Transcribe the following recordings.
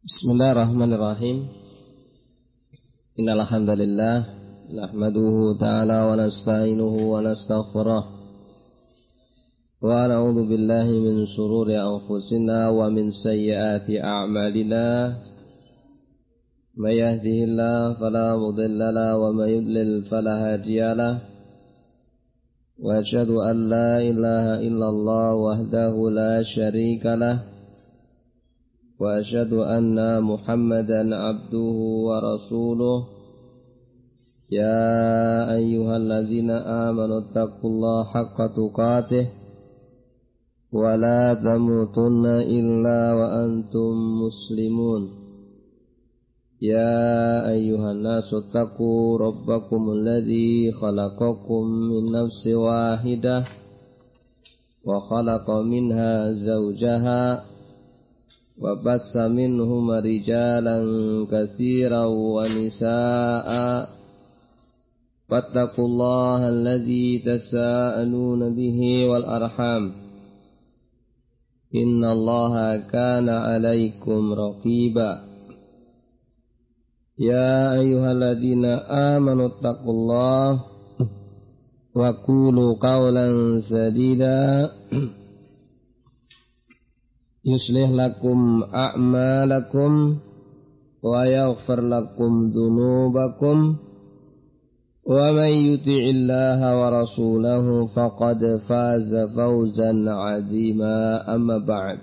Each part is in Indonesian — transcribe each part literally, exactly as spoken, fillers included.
Bismillahirrahmanirrahim. Innal hamdalillah nahmaduhu ta'ala wa nasta'inuhu wa nastaghfiruh wa na'udzu billahi min shururi anfusina wa min sayyiati a'malina. May yahdihillahu fala mudilla lahu wa may yudlil fala hadiya lahu. Wa asyhadu an la ilaha illallah wahdahu la syarika lahu. Wa asyhadu anna Muhammadan abduhu wa rasuluh. Ya ayyuhalladzina amanu taqullaha haqqa tuqatih wa la tamutunna illa wa antum muslimun. Ya ayyuhan nasu taqu rabbakumul ladzi khalaqakum min nafsin wahidah wa khalaqa minha zawjaha wa bassa minhuma rijalan katsiran wa nisaa'a wattaqullaha alladzi tasaaluna bihi wal arham innallaha kana 'alaikum raqiba. Ya ayyuhalladzina amanu taqullaha wa qulu qawlan sadida yuslih lakum a'malakum wa yaghfir lakum dhunubakum wa may yuti'illaha wa rasulahu faqad faza fawzan 'azima. Amma ba'd,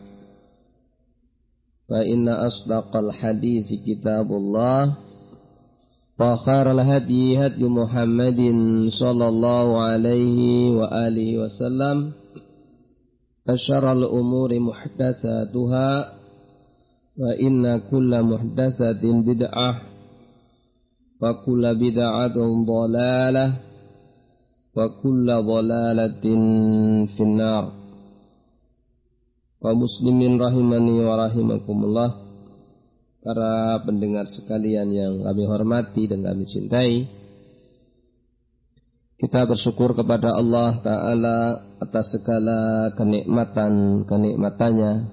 fa inna asdaqal hadits kitabullah wa khairal hadyi hadyu Muhammadin sallallahu alaihi wa alihi wasallam. Asyarul umuri muhdatsatuha wa inna kulla muhdatsatin bid'ah wa kulla bid'atin dhalalah wa kulla dhalalatin finnar. Wa muslimin rahimani wa rahimakumullah, para pendengar sekalian yang kami hormati dan kami cintai, kita bersyukur kepada Allah Ta'ala atas segala kenikmatan-kenikmatannya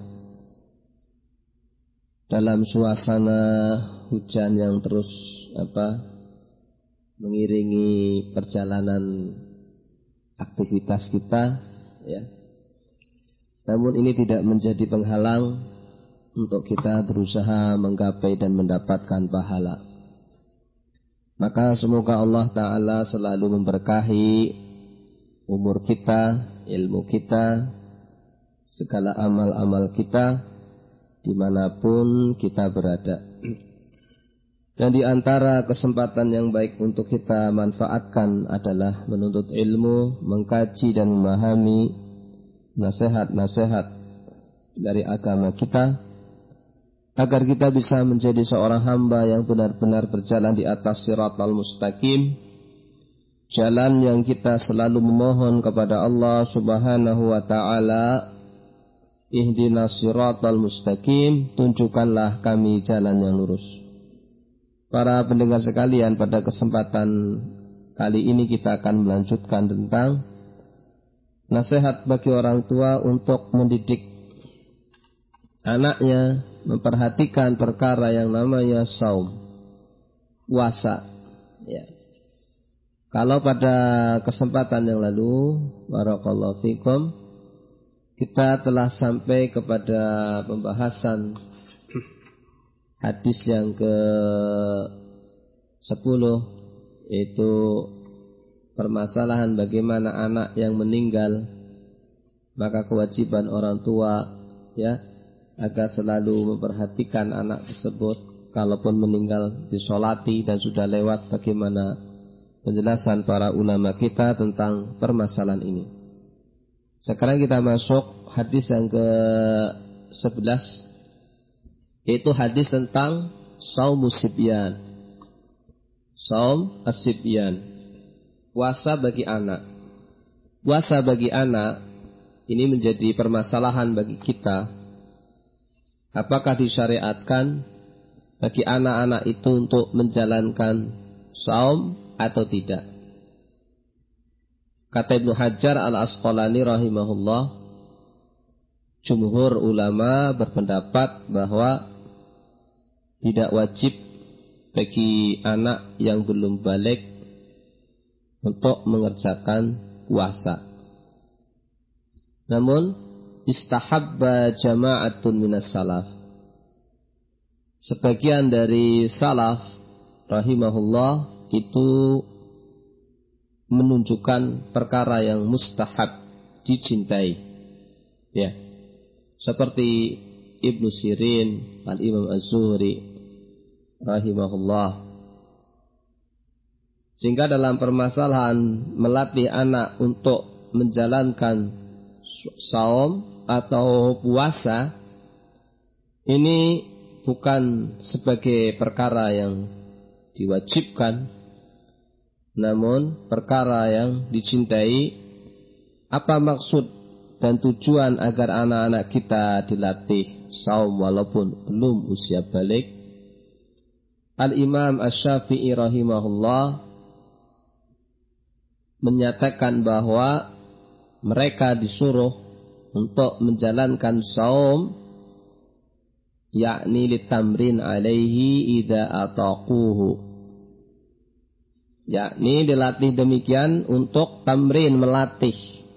dalam suasana hujan yang terus apa mengiringi perjalanan aktivitas kita, ya. Namun ini tidak menjadi penghalang untuk kita berusaha menggapai dan mendapatkan pahala. Maka semoga Allah Ta'ala selalu memberkahi umur kita, ilmu kita, segala amal-amal kita, dimanapun kita berada. Dan di antara kesempatan yang baik untuk kita manfaatkan adalah menuntut ilmu, mengkaji dan memahami nasihat-nasihat dari agama kita, agar kita bisa menjadi seorang hamba yang benar-benar berjalan di atas siratal mustaqim, jalan yang kita selalu memohon kepada Allah Subhanahu wa ta'ala, ihdinas siratal mustaqim, tunjukkanlah kami jalan yang lurus. Para pendengar sekalian, pada kesempatan kali ini kita akan melanjutkan tentang nasihat bagi orang tua untuk mendidik anaknya memperhatikan perkara yang namanya saum, puasa, ya. Kalau pada kesempatan yang lalu, barakallahu fikum, kita telah sampai kepada pembahasan hadis yang ke sepuluh, yaitu permasalahan bagaimana anak yang meninggal, maka kewajiban orang tua, ya, agar selalu memperhatikan anak tersebut. Kalaupun meninggal disolati, dan sudah lewat bagaimana penjelasan para ulama kita tentang permasalahan ini. Sekarang kita masuk hadis yang ke sebelas, yaitu hadis tentang saumus sibyan, saum as-sibyan, puasa bagi anak. Puasa bagi anak ini menjadi permasalahan bagi kita. Apakah disyariatkan bagi anak-anak itu untuk menjalankan saum atau tidak? Kata Ibnu Hajar al-Asqalani rahimahullah, jumhur ulama berpendapat bahwa tidak wajib bagi anak yang belum balik untuk mengerjakan puasa. Namun istahabba jama'atun minas salaf, sebagian dari salaf rahimahullah itu menunjukkan perkara yang mustahab, dicintai, ya, seperti Ibnu Sirin, Al-Imam Az-Zuhri rahimahullah. Sehingga dalam permasalahan melatih anak untuk menjalankan saum atau puasa, ini bukan sebagai perkara yang diwajibkan, namun perkara yang dicintai. Apa maksud dan tujuan agar anak-anak kita dilatih saum walaupun belum usia balik? Al-Imam Asy-Syafi'i rahimahullah menyatakan bahwa mereka disuruh untuk menjalankan saum, yakni litamrin alaihi idza ataquhu, yakni dilatih demikian untuk tamrin, melatih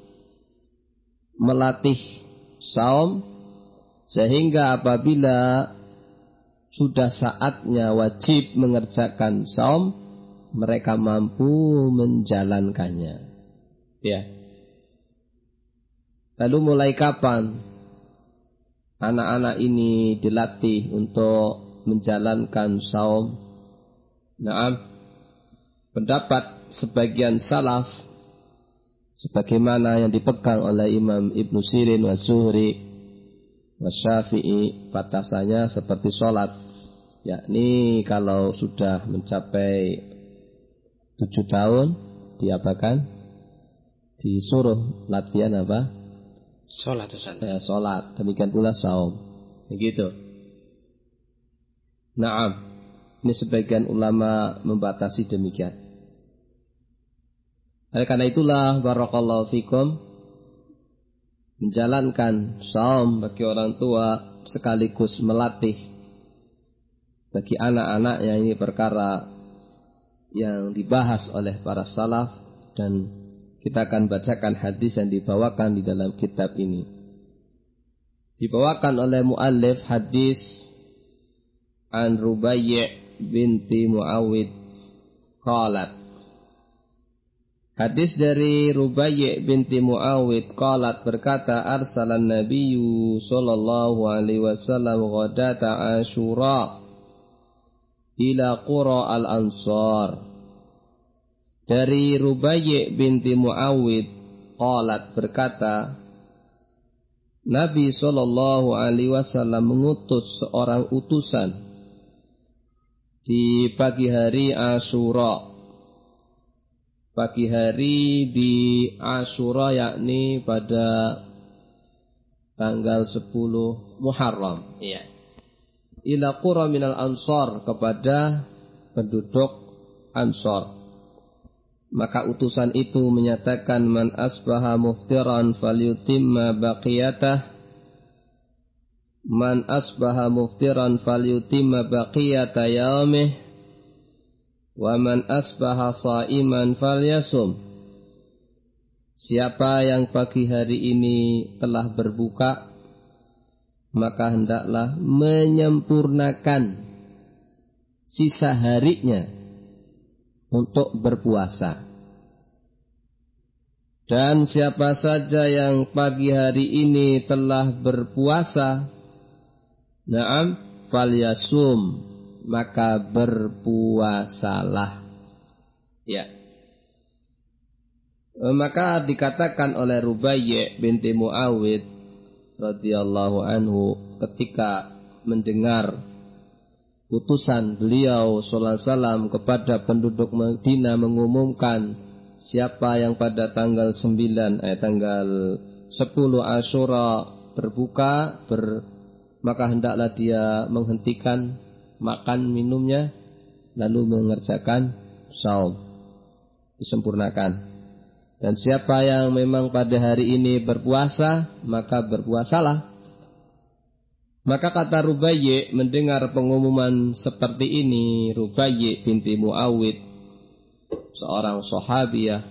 melatih saum, sehingga apabila sudah saatnya wajib mengerjakan saum, mereka mampu menjalankannya. Ya. Lalu mulai kapan anak-anak ini dilatih untuk menjalankan saum? Nah, pendapat sebagian salaf, sebagaimana yang dipegang oleh Imam Ibnu Sirin wa Zuhri wa Syafi'i, batasannya seperti sholat, yakni kalau sudah mencapai tujuh tahun diapakan? Disuruh latihan apa? Sholat, Ustaz. Ya, sholat. Demikian pula saum. Begitu. Naam. Ini sebagian ulama membatasi demikian. Oleh karena itulah barakallahu fikum, menjalankan saum bagi orang tua sekaligus melatih bagi anak-anaknya, ini perkara yang dibahas oleh para salaf, dan kita akan bacakan hadis yang dibawakan di dalam kitab ini. Dibawakan oleh muallif hadis an Rubai' binti Muawid qalat. Hadis dari Rubai' binti Muawid qalat, berkata, arsalan nabiyyu sallallahu alaihi wasallam ghadata Asyura ila qura al-Ansar. Dari Rubai' binti Muawid qalat, berkata, Nabi sallallahu alaihi wasallam mengutus seorang utusan di pagi hari Asyura. Pagi hari di Asyura, yakni pada tanggal sepuluh Muharram, ya. Ila qura minal Ansar, kepada penduduk Ansar. Maka utusan itu menyatakan, man asbaha muftiran falyutimma baqiyatah, man asbaha muftiran falyutimma baqiyata yaumih, wa man asbaha shaiman falyasum. Siapa yang pagi hari ini telah berbuka, maka hendaklah menyempurnakan sisa harinya untuk berpuasa. Dan siapa saja yang pagi hari ini telah berpuasa, na'am, falyasum, maka berpuasalah. Ya. Maka dikatakan oleh Rubai' binti Muawid radhiyallahu anhu, ketika mendengar utusan beliau sallallahu alaihi wasallam kepada penduduk Madinah mengumumkan siapa yang pada tanggal sembilan eh tanggal sepuluh Asyura berbuka, ber, maka hendaklah dia menghentikan makan minumnya lalu mengerjakan saum, disempurnakan. Dan siapa yang memang pada hari ini berpuasa, maka berpuasalah. Maka kata Rubayyi mendengar pengumuman seperti ini, Rubayyi binti Muawid, seorang sahabiah,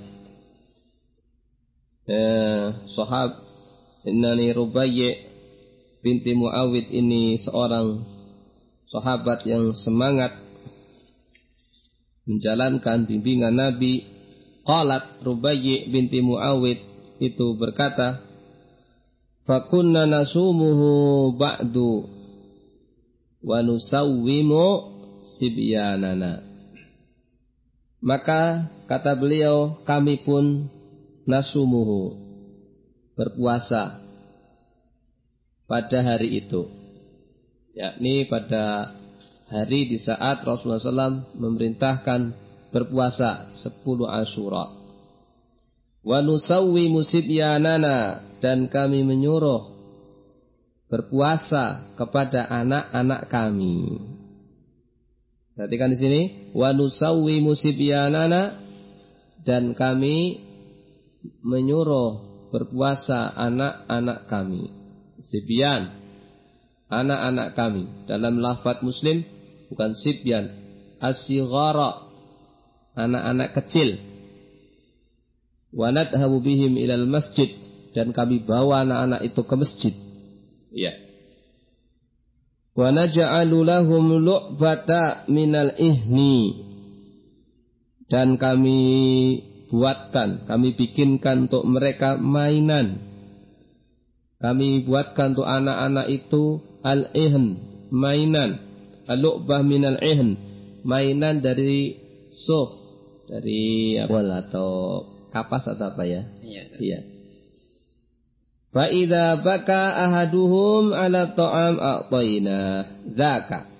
eh, sahab, innani Rubayyi binti Muawid ini seorang sahabat yang semangat menjalankan bimbingan Nabi. Qalat, Rubayyi binti Muawid itu berkata, fakunna nasumuhu ba'du wa nusawwimu sibyanana. Maka kata beliau, kami pun nasumuhu, berpuasa pada hari itu, yakni pada hari di saat Rasulullah shallallahu alaihi wasallam memerintahkan berpuasa sepuluh Asyura. Wa nusawwimu sibyanana, dan kami menyuruh berpuasa kepada anak-anak kami. Perhatikan di sini, wa nusawwimu sibyanana, dan kami menyuruh berpuasa anak-anak kami. Sibyan, anak-anak kami. Dalam lafaz Muslim bukan sibyan, as-sighara, anak-anak kecil. Wa nadhabu bihim ilal masjid, dan kami bawa anak-anak itu ke masjid. Ya. Wa naj'alu lahum lu'bata minal ihni, dan kami buatkan, kami bikinkan untuk mereka mainan. Kami buatkan untuk anak-anak itu al-ihn, mainan. Al-lu'bah minal ihn, mainan dari suf, dari apa atau kapas atau apa ya? Iya. Iya. Fa idza baka ahaduhum ala ta'am a'tayna dzaka.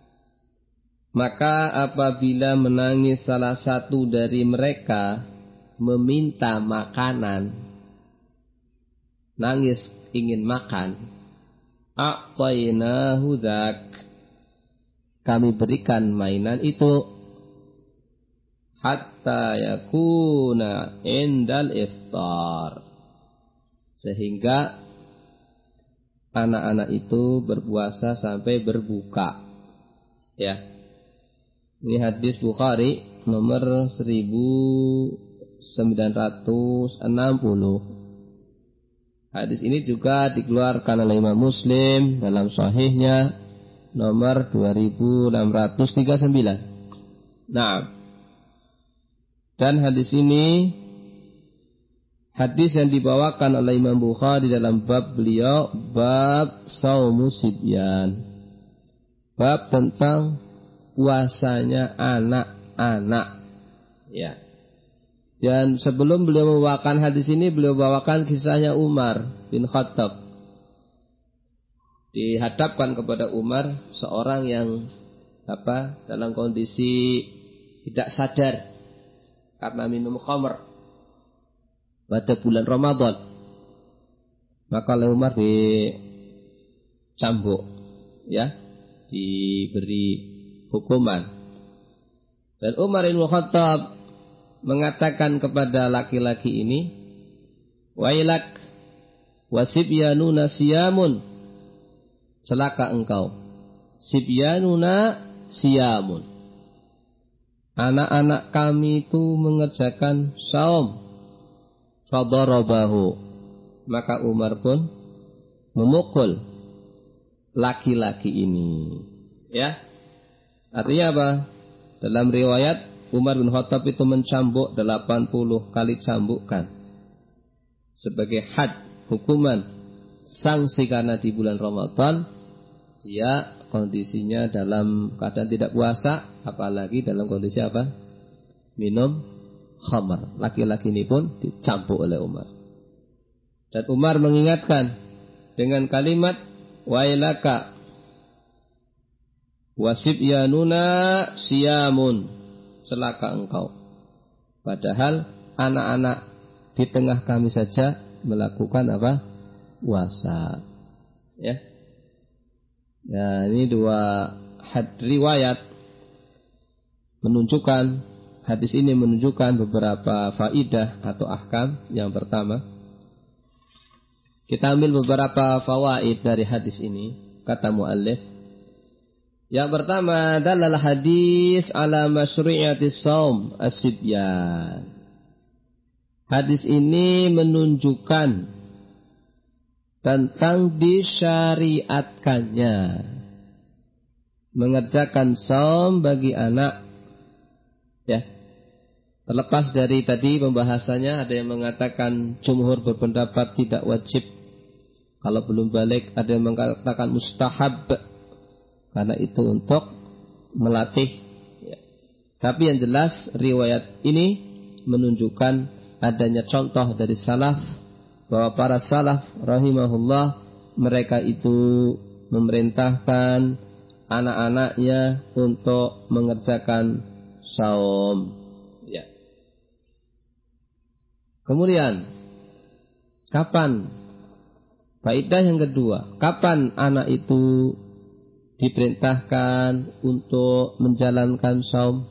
Maka apabila menangis salah satu dari mereka meminta makanan, nangis ingin makan, a'taynahu dzak, kami berikan mainan itu, hatta yakuna indal iftar, sehingga anak-anak itu berpuasa sampai berbuka. Ya, ini hadis Bukhari nomor seribu sembilan ratus enam puluh. Hadis ini juga dikeluarkan oleh Imam Muslim dalam sahihnya nomor dua ribu enam ratus tiga puluh sembilan. Nah, dan hadis ini hadis yang dibawakan oleh Imam Bukhari dalam bab beliau, bab saumu sibyan, bab tentang puasanya anak-anak. Ya. Dan sebelum beliau membawakan hadis ini, beliau bawakan kisahnya Umar bin Khattab. Dihadapkan kepada Umar seorang yang apa dalam kondisi tidak sadar karena minum khamr pada bulan Ramadan. Maka oleh Umar dicambuk, ya, diberi hukuman. Dan Umar bin Khattab mengatakan kepada laki-laki ini, wailak wasibyanuna siyamun, celaka engkau, sibyanuna siyamun, anak-anak kami itu mengerjakan saum. Fadarabahu, maka Umar pun memukul laki-laki ini. Ya, artinya apa? Dalam riwayat Umar bin Khattab itu mencambuk delapan puluh kali cambukan sebagai had, hukuman, sanksi karena di bulan Ramadan dia kondisinya dalam keadaan tidak puasa, apalagi dalam kondisi apa? Minum khamar. Laki-laki ini pun dicambuk oleh Umar. Dan Umar mengingatkan dengan kalimat wailaka wasibyanuna siyamun, celaka engkau, padahal anak-anak di tengah kami saja melakukan apa? Puasa. Ya. Ya, ini dua had riwayat menunjukkan, hadis ini menunjukkan beberapa faidah atau ahkam. Yang pertama, kita ambil beberapa fawaid dari hadis ini. kata muallif. Yang pertama dalal hadis ala masyru'iyatis shaum as-sibyan. Hadis ini menunjukkan tentang disyariatkannya mengerjakan shaum bagi anak. Ya. Terlepas dari tadi pembahasannya, ada yang mengatakan jumhur berpendapat tidak wajib kalau belum balik, ada yang mengatakan mustahab karena itu untuk melatih. Ya. Tapi yang jelas riwayat ini menunjukkan adanya contoh dari salaf, bahwa para salaf rahimahullah mereka itu memerintahkan anak-anaknya untuk mengerjakan saum. Ya. Kemudian kapan? Faedah yang kedua, kapan anak itu diperintahkan untuk menjalankan saum?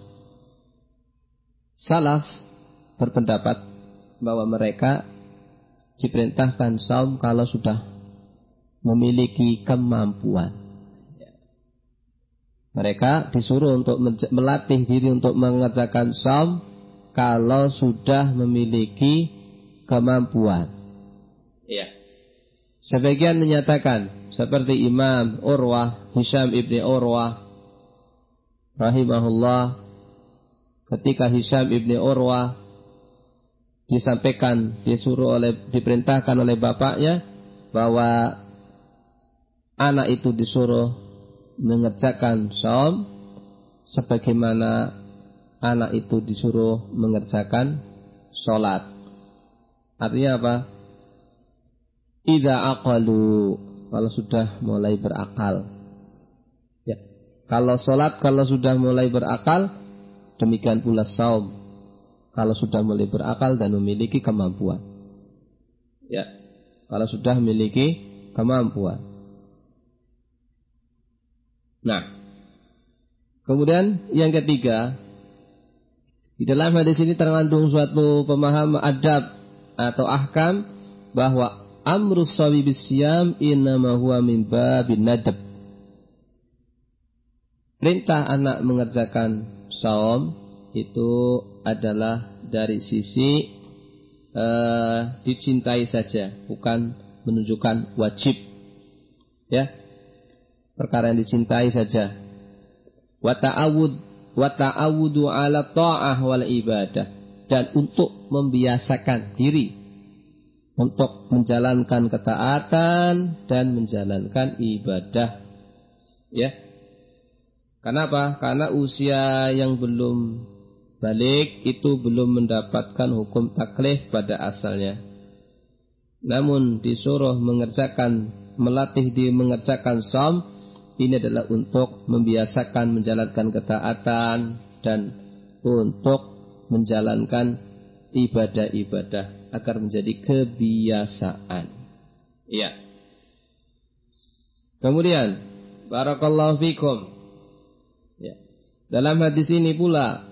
Salaf berpendapat bahwa mereka diperintahkan saum kalau sudah memiliki kemampuan. Mereka disuruh untuk melatih diri untuk mengerjakan saum kalau sudah memiliki kemampuan. Ya. Sebagian menyatakan seperti Imam Urwah, Hisham ibni Urwah rahimahullah, ketika Hisham ibni Urwah disampaikan, disuruh oleh, diperintahkan oleh bapaknya bahwa anak itu disuruh mengerjakan saum sebagaimana anak itu disuruh mengerjakan sholat. Artinya apa? Idza aqalu, kalau sudah mulai berakal. Ya. Kalau sholat kalau sudah mulai berakal, demikian pula saum kalau sudah mulai berakal dan memiliki kemampuan. Ya. Kalau sudah memiliki kemampuan. Nah, kemudian yang ketiga, di dalam hadis ini terkandung suatu pemahaman adab atau ahkam bahwa amrus sawi bisyam innama huwa min babin nadab. Perintah anak mengerjakan saum itu adalah dari sisi uh, dicintai saja, bukan menunjukkan wajib. Ya. Perkara yang dicintai saja. Wa ta'awud wa ta'awudu 'ala ta'ah wal ibadah, dan untuk membiasakan diri untuk menjalankan ketaatan dan menjalankan ibadah. Ya. Kenapa? Karena usia yang belum balik itu belum mendapatkan hukum taklif pada asalnya. Namun disuruh mengerjakan, melatih di mengerjakan saum, ini adalah untuk membiasakan menjalankan ketaatan dan untuk menjalankan ibadah-ibadah agar menjadi kebiasaan. Iya. Kemudian, barakallahu fikum. Ya. Dalam hadis ini pula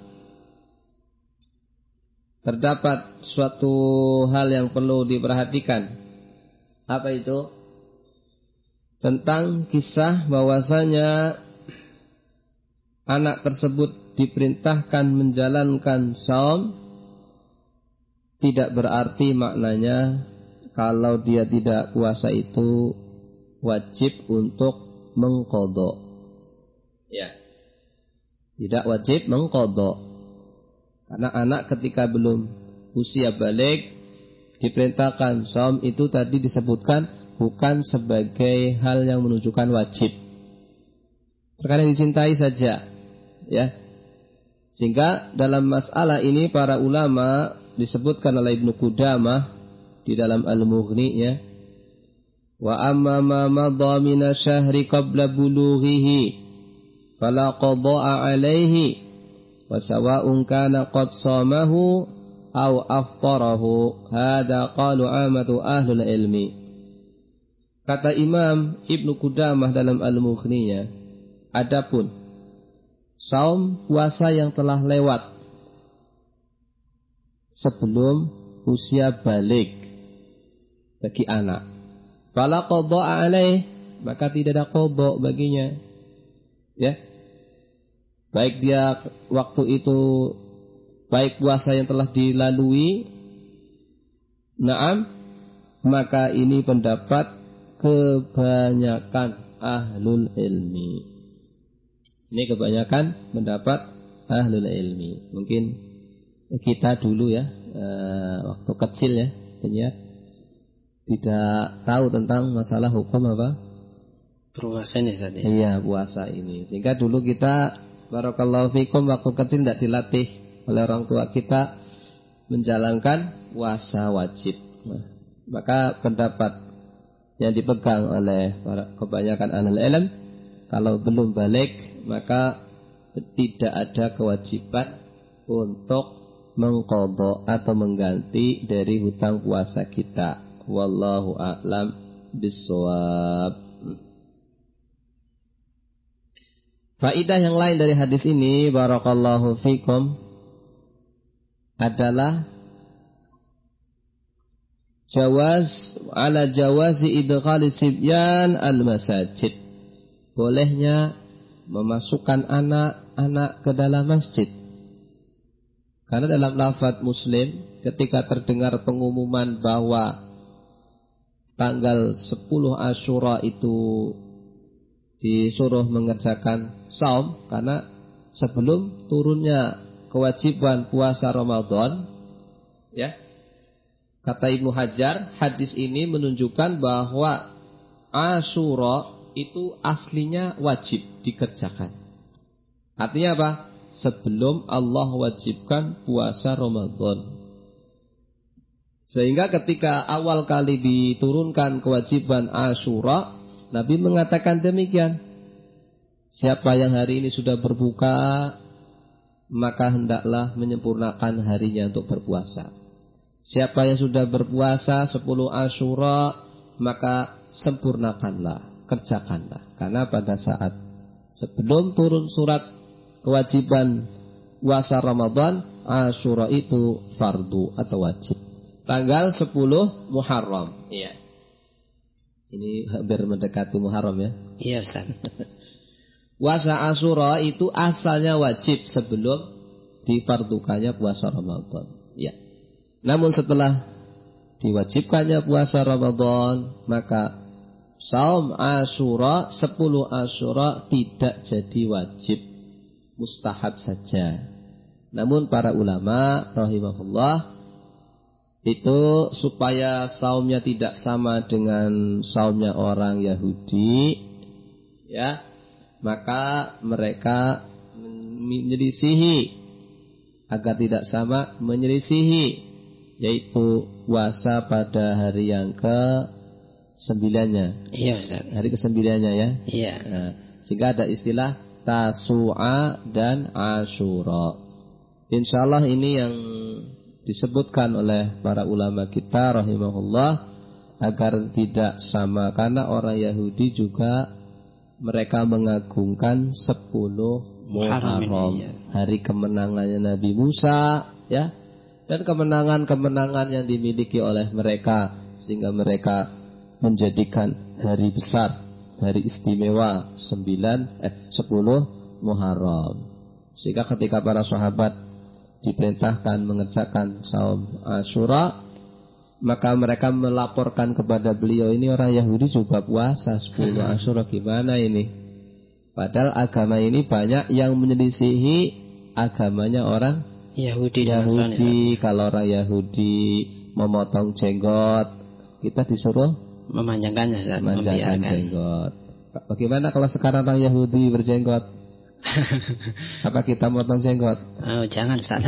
terdapat suatu hal yang perlu diperhatikan. Apa itu? Tentang kisah bahwasanya anak tersebut diperintahkan menjalankan saum, tidak berarti maknanya kalau dia tidak puasa itu wajib untuk mengqadha. Ya. Tidak wajib mengqadha. Karena anak ketika belum usia balik diperintahkan saum itu tadi disebutkan bukan sebagai hal yang menunjukkan wajib. Perkara yang dicintai saja. Ya. Sehingga dalam masalah ini para ulama disebutkan oleh Ibnu Qudamah di dalam Al-Mughni-nya, wa amma ma madha min asyhri qabla bulughihi fala qada'a alaihi wa sawa'un kana qad shamahu aw aftarahu, hadza qalu amatu ahlul ilmi. Kata Imam Ibnu Qudamah dalam Al-Mughni-nya, adapun saum puasa yang telah lewat sebelum usia balik bagi anak, fala qadha'a alaih, maka tidak ada qadha baginya. Ya. Baik dia waktu itu baik puasa yang telah dilalui, na'am, maka ini pendapat kebanyakan ahlul ilmi. Ini kebanyakan pendapat ahlul ilmi. Mungkin kita dulu ya, eh, waktu kecil ya, penyiar tidak tahu tentang masalah hukum apa? Puasa ini tadi. Iya, puasa ini. Sehingga dulu kita, barakallahu fikum, waktu kecil tidak dilatih oleh orang tua kita menjalankan puasa wajib. Nah, maka pendapat yang dipegang oleh para kebanyakan ahlul ilm, kalau belum balik maka tidak ada kewajiban untuk mengqadha atau mengganti dari hutang puasa kita. Wallahu a'lam bissawab. Faidah yang lain dari hadis ini, barakallahu fikum, adalah jawaz ala jawazi idkhali sibyan al-masajid. Bolehnya memasukkan anak-anak ke dalam masjid. Karena dalam lafaz Muslim ketika terdengar pengumuman bahwa tanggal sepuluh Asyura itu disuruh mengerjakan saum, karena sebelum turunnya kewajiban puasa Ramadan, ya, kata Ibnu Hajar, hadis ini menunjukkan bahwa Asyura itu aslinya wajib dikerjakan. Artinya apa? Sebelum Allah wajibkan puasa Ramadan. Sehingga ketika awal kali diturunkan kewajiban Asyura, Nabi mengatakan demikian. Siapa yang hari ini sudah berbuka, maka hendaklah menyempurnakan harinya untuk berpuasa. Siapa yang sudah berpuasa sepuluh Asyura, maka sempurnakanlah, kerjakanlah. Karena pada saat sebelum turun surat kewajiban puasa Ramadan, Asyura itu fardu atau wajib. Tanggal sepuluh Muharram. Iya. Ini hampir mendekati Muharram ya. Iya Ustaz. Puasa Asyura itu asalnya wajib sebelum difardukannya puasa Ramadan. Ya. Namun setelah diwajibkannya puasa Ramadan, maka saum Asyura, sepuluh Asyura tidak jadi wajib, mustahab saja. Namun para ulama rahimahullah itu supaya saumnya tidak sama dengan saumnya orang Yahudi, ya, maka mereka menyelisihi agar tidak sama, menyelisihi, yaitu puasa pada hari yang ke sembilannya. Iya Ustaz. Hari ke sembilannya ya. Iya. Nah, sehingga ada istilah Tasu'a dan Asyura. Insyaallah ini yang disebutkan oleh para ulama kita rahimahullah agar tidak sama, karena orang Yahudi juga mereka mengagungkan sepuluh Muharram, ya, hari kemenangannya Nabi Musa, ya, dan kemenangan-kemenangan yang dimiliki oleh mereka, sehingga mereka menjadikan hari besar, hari istimewa sembilan eh sepuluh Muharram. Sehingga ketika para sahabat diperintahkan mengerjakan saum Asyura, maka mereka melaporkan kepada beliau, ini orang Yahudi juga puasa sepuluh Asyura, gimana ini? Padahal agama ini banyak yang menyelisihi agamanya orang Yahudi. Yahudi. Kalau orang Yahudi memotong jenggot, kita disuruh memanjangkannya, memanjangkan jenggot. Bagaimana kalau sekarang orang Yahudi berjenggot? Apa kita motong jenggot? Oh, jangan Ustaz.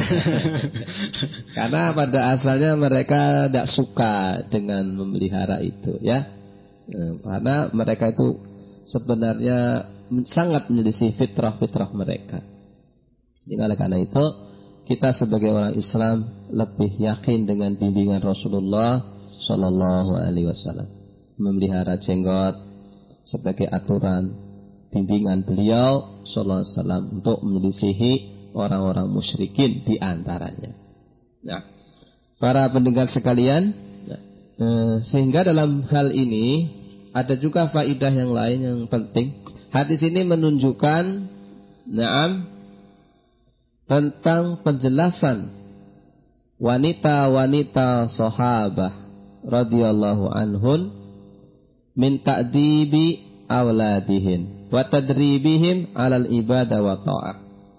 Karena pada asalnya mereka tidak suka dengan memelihara itu, ya. Karena mereka itu sebenarnya sangat menyelisih fitrah-fitrah mereka. Jadi oleh karena itu kita sebagai orang Islam lebih yakin dengan bimbingan Rasulullah Shallallahu Alaihi Wasallam, memelihara jenggot sebagai aturan bimbingan beliau sallallahu alaihi wasallam untuk menyelisihi orang-orang musyrikin di antaranya. Nah, para pendengar sekalian, eh, sehingga dalam hal ini ada juga faidah yang lain yang penting. Hadis ini menunjukkan na'am tentang penjelasan wanita-wanita sahabah radhiyallahu anhun min ta'dibi awladihin wa tadribihim 'alal ibadah wa ta'ah.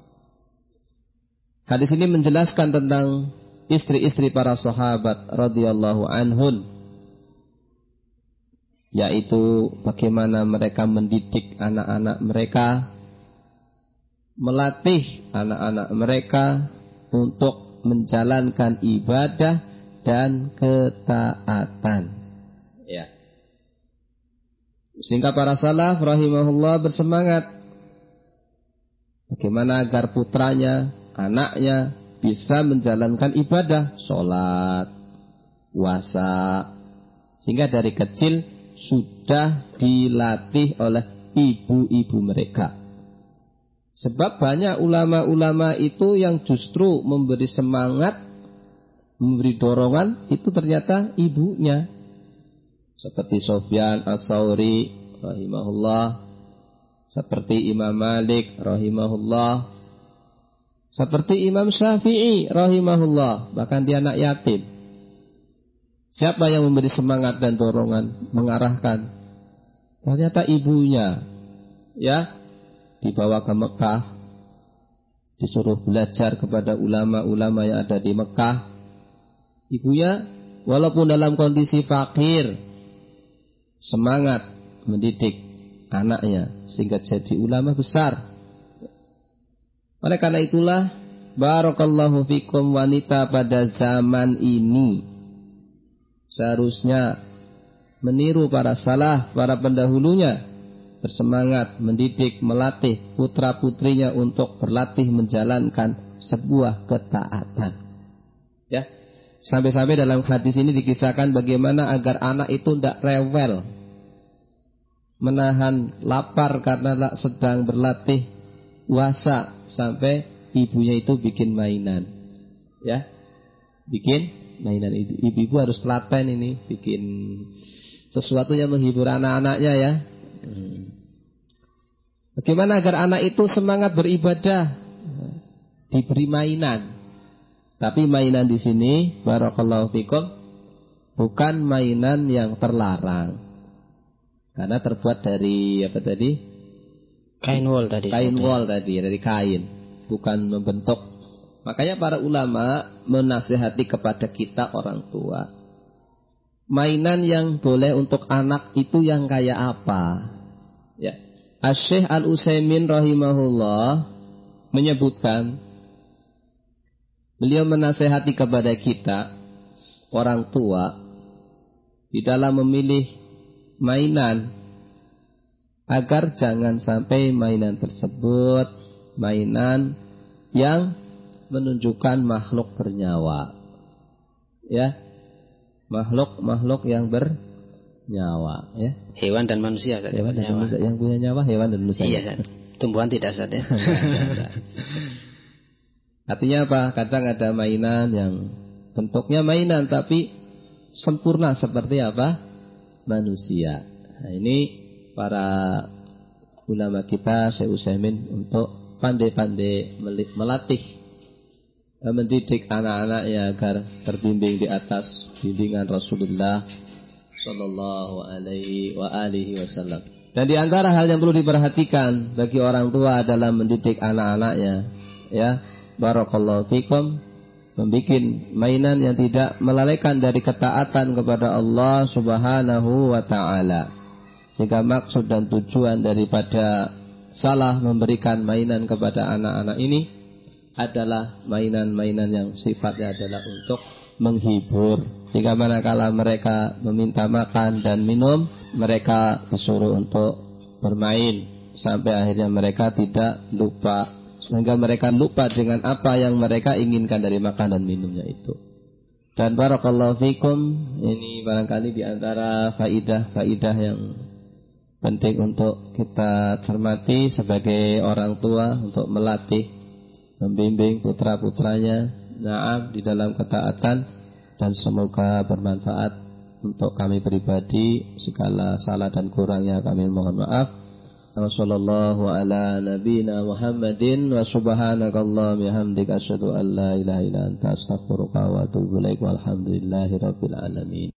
Hadis ini menjelaskan tentang istri-istri para sahabat radhiyallahu anhun, yaitu bagaimana mereka mendidik anak-anak mereka, melatih anak-anak mereka untuk menjalankan ibadah dan ketaatan. Ya. Sehingga para salaf rahimahullah bersemangat bagaimana agar putranya, anaknya bisa menjalankan ibadah, sholat, puasa, sehingga dari kecil sudah dilatih oleh ibu-ibu mereka. Sebab banyak ulama-ulama itu yang justru memberi semangat, memberi dorongan, itu ternyata ibunya. Seperti Sufyan Ats-Tsauri rahimahullah, seperti Imam Malik rahimahullah, seperti Imam Syafi'i rahimahullah, bahkan dia anak yatim. Siapa yang memberi semangat dan dorongan, mengarahkan? Ternyata ibunya. Ya, dibawa ke Mekah, disuruh belajar kepada ulama-ulama yang ada di Mekah. Ibunya walaupun dalam kondisi fakir, semangat mendidik anaknya sehingga jadi ulama besar. Oleh karena itulah, barakallahu fikum, wanita pada zaman ini seharusnya meniru para salaf, para pendahulunya, bersemangat mendidik, melatih putra-putrinya untuk berlatih menjalankan sebuah ketaatan. Ya, sampai-sampai dalam hadis ini dikisahkan bagaimana agar anak itu tidak rewel, menahan lapar karena sedang berlatih puasa, sampai ibunya itu bikin mainan. Ya, bikin mainan. Ibu-ibu harus telaten ini, bikin sesuatu yang menghibur anak-anaknya ya. Bagaimana agar anak itu semangat beribadah? Diberi mainan. Tapi mainan di sini, barakallahu fikum, bukan mainan yang terlarang. Karena terbuat dari apa tadi? Kain wol tadi. Kain wol tadi, dari kain, bukan membentuk. Makanya para ulama menasihati kepada kita orang tua, mainan yang boleh untuk anak itu yang kayak apa? Ya. Asy-Syaikh Al-Utsaimin rahimahullah menyebutkan, beliau menasihati kepada kita orang tua di dalam memilih mainan, agar jangan sampai mainan tersebut mainan yang menunjukkan makhluk bernyawa. Ya, makhluk-makhluk yang bernyawa, ya. Hewan dan manusia saja. Hewan dan manusia, yang punya nyawa hewan dan manusia. Iya, San. Tumbuhan tidak saja. Artinya apa? Kadang ada mainan yang bentuknya mainan tapi sempurna seperti apa? Manusia. Nah, ini para ulama kita, Syekh Utsaimin, untuk pandai-pandai melatih, mendidik anak-anaknya agar terbimbing di atas bimbingan Rasulullah Sallallahu Alaihi wa alihi Wasallam. Dan di antara hal yang perlu diperhatikan bagi orang tua dalam mendidik anak-anaknya, ya, barakallahu fikum, membuat mainan yang tidak melalaikan dari ketaatan kepada Allah Subhanahu wa Ta'ala. Sehingga maksud dan tujuan daripada salah memberikan mainan kepada anak-anak ini adalah mainan-mainan yang sifatnya adalah untuk menghibur. Sehingga manakala mereka meminta makan dan minum, mereka disuruh untuk bermain, sampai akhirnya mereka tidak lupa, sehingga mereka lupa dengan apa yang mereka inginkan dari makan dan minumnya itu. Dan barakallahu fikum, ini barangkali di antara faidah-faidah yang penting untuk kita cermati sebagai orang tua, untuk melatih, membimbing putra-putranya, na'am, di dalam ketaatan, dan semoga bermanfaat Untuk kami pribadi segala salah dan kurangnya kami mohon maaf. Wassallallahu ala nabiyyina Muhammadin wa subhanakallahumma bihamdika asyhadu an la ilaha illa anta astaghfiruka wa atubu ilaik walhamdulillahi rabbil alamin.